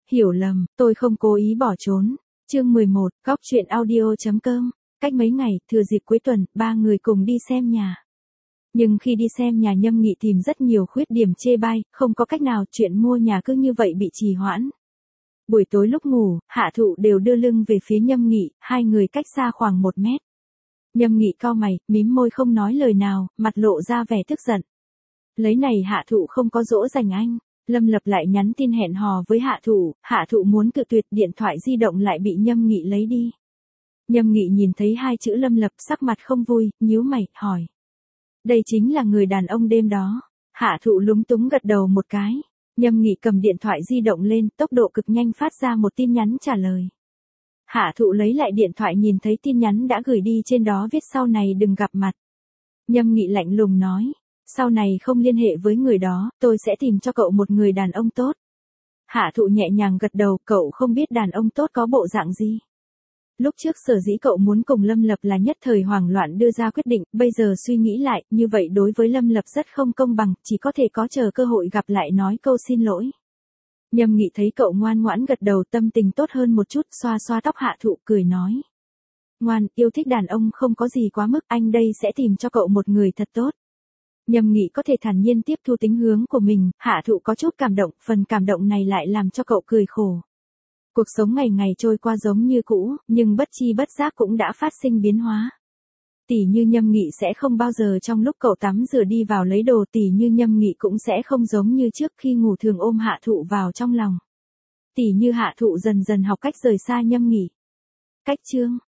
hiểu lầm, tôi không cố ý bỏ trốn. Chương 11, Góc truyện audio.com. Cách mấy ngày, thừa dịp cuối tuần, ba người cùng đi xem nhà. Nhưng khi đi xem nhà Nhâm Nghị tìm rất nhiều khuyết điểm chê bai, không có cách nào, chuyện mua nhà cứ như vậy bị trì hoãn. Buổi tối lúc ngủ, Hạ Thụ đều đưa lưng về phía Nhâm Nghị, hai người cách xa khoảng 1 mét. Nhâm Nghị cau mày, mím môi không nói lời nào, mặt lộ ra vẻ tức giận. Lấy này Hạ Thụ không có dỗ dành anh. Lâm Lập lại nhắn tin hẹn hò với Hạ Thụ muốn cự tuyệt, điện thoại di động lại bị Nhâm Nghị lấy đi. Nhâm Nghị nhìn thấy hai chữ Lâm Lập sắc mặt không vui, nhíu mày, hỏi. Đây chính là người đàn ông đêm đó. Hạ Thụ lúng túng gật đầu một cái. Nhâm Nghị cầm điện thoại di động lên, tốc độ cực nhanh phát ra một tin nhắn trả lời. Hạ Thụ lấy lại điện thoại nhìn thấy tin nhắn đã gửi đi, trên đó viết sau này đừng gặp mặt. Nhâm Nghị lạnh lùng nói. Sau này không liên hệ với người đó, tôi sẽ tìm cho cậu một người đàn ông tốt. Hạ Thụ nhẹ nhàng gật đầu, cậu không biết đàn ông tốt có bộ dạng gì. Lúc trước sở dĩ cậu muốn cùng Lâm Lập là nhất thời hoảng loạn đưa ra quyết định, bây giờ suy nghĩ lại, như vậy đối với Lâm Lập rất không công bằng, chỉ có thể có chờ cơ hội gặp lại nói câu xin lỗi. Nhâm Nghị thấy cậu ngoan ngoãn gật đầu, tâm tình tốt hơn một chút, xoa xoa tóc Hạ Thụ cười nói. Ngoan, yêu thích đàn ông không có gì quá mức, anh đây sẽ tìm cho cậu một người thật tốt. Nhâm Nghị có thể thản nhiên tiếp thu tính hướng của mình, Hạ Thụ có chút cảm động, phần cảm động này lại làm cho cậu cười khổ. Cuộc sống ngày ngày trôi qua giống như cũ, nhưng bất chi bất giác cũng đã phát sinh biến hóa. Tỉ như Nhâm Nghị sẽ không bao giờ trong lúc cậu tắm rửa đi vào lấy đồ, tỉ như Nhâm Nghị cũng sẽ không giống như trước khi ngủ thường ôm Hạ Thụ vào trong lòng. Tỉ như Hạ Thụ dần dần học cách rời xa Nhâm Nghị. Cách chương